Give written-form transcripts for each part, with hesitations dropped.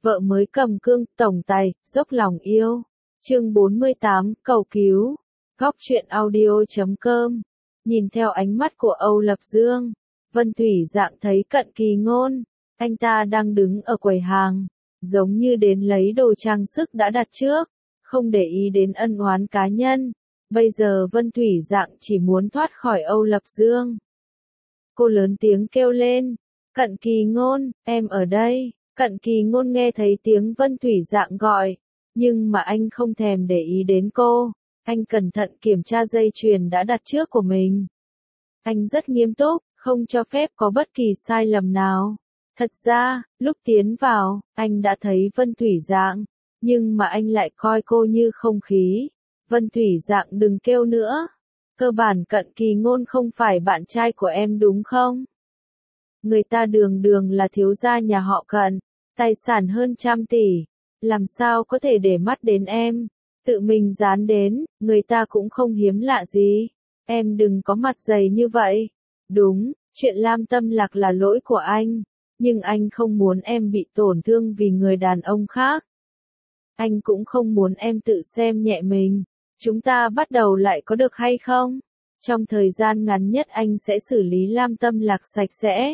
Vợ mới cầm cương, tổng tài, dốc lòng yêu. Chương 48, cầu cứu. Góc truyện audio.com. Nhìn theo ánh mắt của Âu Lập Dương, Vân Thủy Dạng thấy Cận Kỳ Ngôn. Anh ta đang đứng ở quầy hàng, giống như đến lấy đồ trang sức đã đặt trước, không để ý đến ân oán cá nhân. Bây giờ Vân Thủy Dạng chỉ muốn thoát khỏi Âu Lập Dương. Cô lớn tiếng kêu lên, Cận Kỳ Ngôn, em ở đây. Cận Kỳ Ngôn nghe thấy tiếng Vân Thủy Dạng gọi, nhưng mà anh không thèm để ý đến cô. Anh cẩn thận kiểm tra dây chuyền đã đặt trước của mình. Anh rất nghiêm túc, không cho phép có bất kỳ sai lầm nào. Thật ra, lúc tiến vào, anh đã thấy Vân Thủy Dạng, nhưng mà anh lại coi cô như không khí. Vân Thủy Dạng đừng kêu nữa. Cơ bản Cận Kỳ Ngôn không phải bạn trai của em đúng không? Người ta đường đường là thiếu gia nhà họ Cận, tài sản hơn 100 tỷ. Làm sao có thể để mắt đến em? Tự mình dán đến, người ta cũng không hiếm lạ gì. Em đừng có mặt dày như vậy. Đúng, chuyện Lam Tâm Lạc là lỗi của anh. Nhưng anh không muốn em bị tổn thương vì người đàn ông khác. Anh cũng không muốn em tự xem nhẹ mình. Chúng ta bắt đầu lại có được hay không? Trong thời gian ngắn nhất anh sẽ xử lý Lam Tâm Lạc sạch sẽ.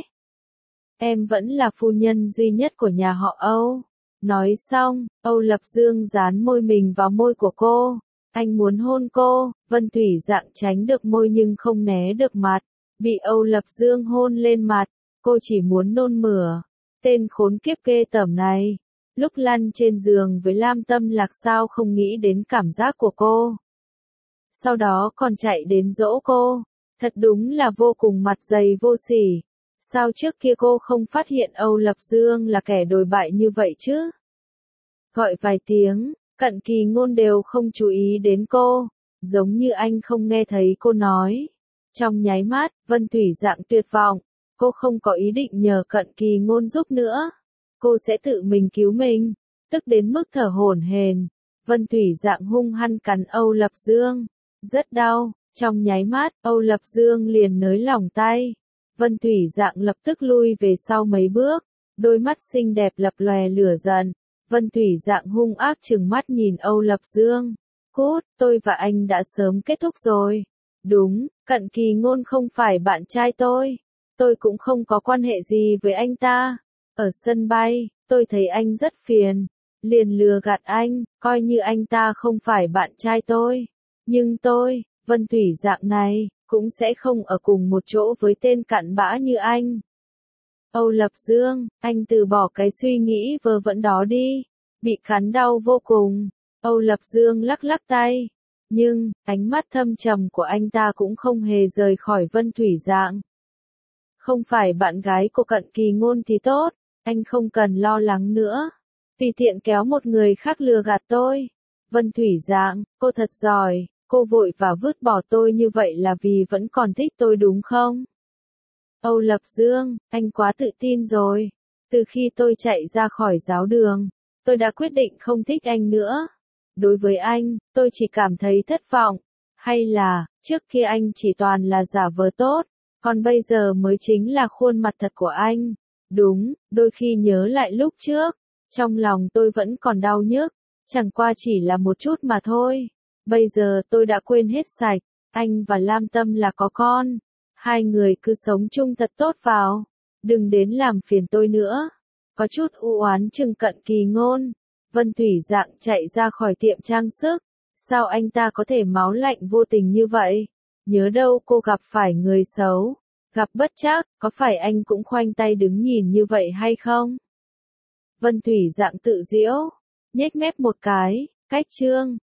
Em vẫn là phu nhân duy nhất của nhà họ Âu. Nói xong, Âu Lập Dương dán môi mình vào môi của cô. Anh muốn hôn cô. Vân Thủy Dạng tránh được môi nhưng không né được mặt. Bị Âu Lập Dương hôn lên mặt, cô chỉ muốn nôn mửa. Tên khốn kiếp ghê tởm này. Lúc lăn trên giường với Lam Tâm Lạc sao không nghĩ đến cảm giác của cô. Sau đó còn chạy đến dỗ cô. Thật đúng là vô cùng mặt dày vô sỉ. Sao trước kia cô không phát hiện Âu Lập Dương là kẻ đồi bại như vậy chứ? Gọi vài tiếng, Cận Kỳ Ngôn đều không chú ý đến cô, giống như anh không nghe thấy cô nói. Trong nháy mắt, Vân Thủy Dạng tuyệt vọng, cô không có ý định nhờ Cận Kỳ Ngôn giúp nữa. Cô sẽ tự mình cứu mình, tức đến mức thở hổn hển. Vân Thủy Dạng hung hăng cắn Âu Lập Dương, rất đau, trong nháy mắt, Âu Lập Dương liền nới lỏng tay. Vân Thủy Dạng lập tức lui về sau mấy bước, đôi mắt xinh đẹp lập lòe lửa giận. Vân Thủy Dạng hung ác trừng mắt nhìn Âu Lập Dương. Cút, tôi và anh đã sớm kết thúc rồi. Đúng, Cận Kỳ Ngôn không phải bạn trai tôi. Tôi cũng không có quan hệ gì với anh ta. Ở sân bay, tôi thấy anh rất phiền. Liền lừa gạt anh, coi như anh ta không phải bạn trai tôi. Nhưng tôi, Vân Thủy Dạng này, cũng sẽ không ở cùng một chỗ với tên cặn bã như anh. Âu Lập Dương, anh từ bỏ cái suy nghĩ vớ vẩn đó đi. Bị cắn đau vô cùng. Âu Lập Dương lắc lắc tay. Nhưng, ánh mắt thâm trầm của anh ta cũng không hề rời khỏi Vân Thủy Dạng. Không phải bạn gái của Cận Kỳ Ngôn thì tốt, anh không cần lo lắng nữa. Tùy tiện kéo một người khác lừa gạt tôi. Vân Thủy Dạng, cô thật giỏi, cô vội và vứt bỏ tôi như vậy là vì vẫn còn thích tôi đúng không? Âu Lập Dương, anh quá tự tin rồi. Từ khi tôi chạy ra khỏi giáo đường, tôi đã quyết định không thích anh nữa. Đối với anh, tôi chỉ cảm thấy thất vọng. Hay là, trước kia anh chỉ toàn là giả vờ tốt, còn bây giờ mới chính là khuôn mặt thật của anh. Đúng, đôi khi nhớ lại lúc trước, trong lòng tôi vẫn còn đau nhức, chẳng qua chỉ là một chút mà thôi. Bây giờ tôi đã quên hết sạch, anh và Lam Tâm là có con. Hai người cứ sống chung thật tốt vào. Đừng đến làm phiền tôi nữa. Có chút u oán chừng Cận Kỳ Ngôn. Vân Thủy Dạng chạy ra khỏi tiệm trang sức. Sao anh ta có thể máu lạnh vô tình như vậy? Nhớ đâu cô gặp phải người xấu. Gặp bất trắc, có phải anh cũng khoanh tay đứng nhìn như vậy hay không? Vân Thủy Dạng tự giễu. Nhếch mép một cái. Cách chương.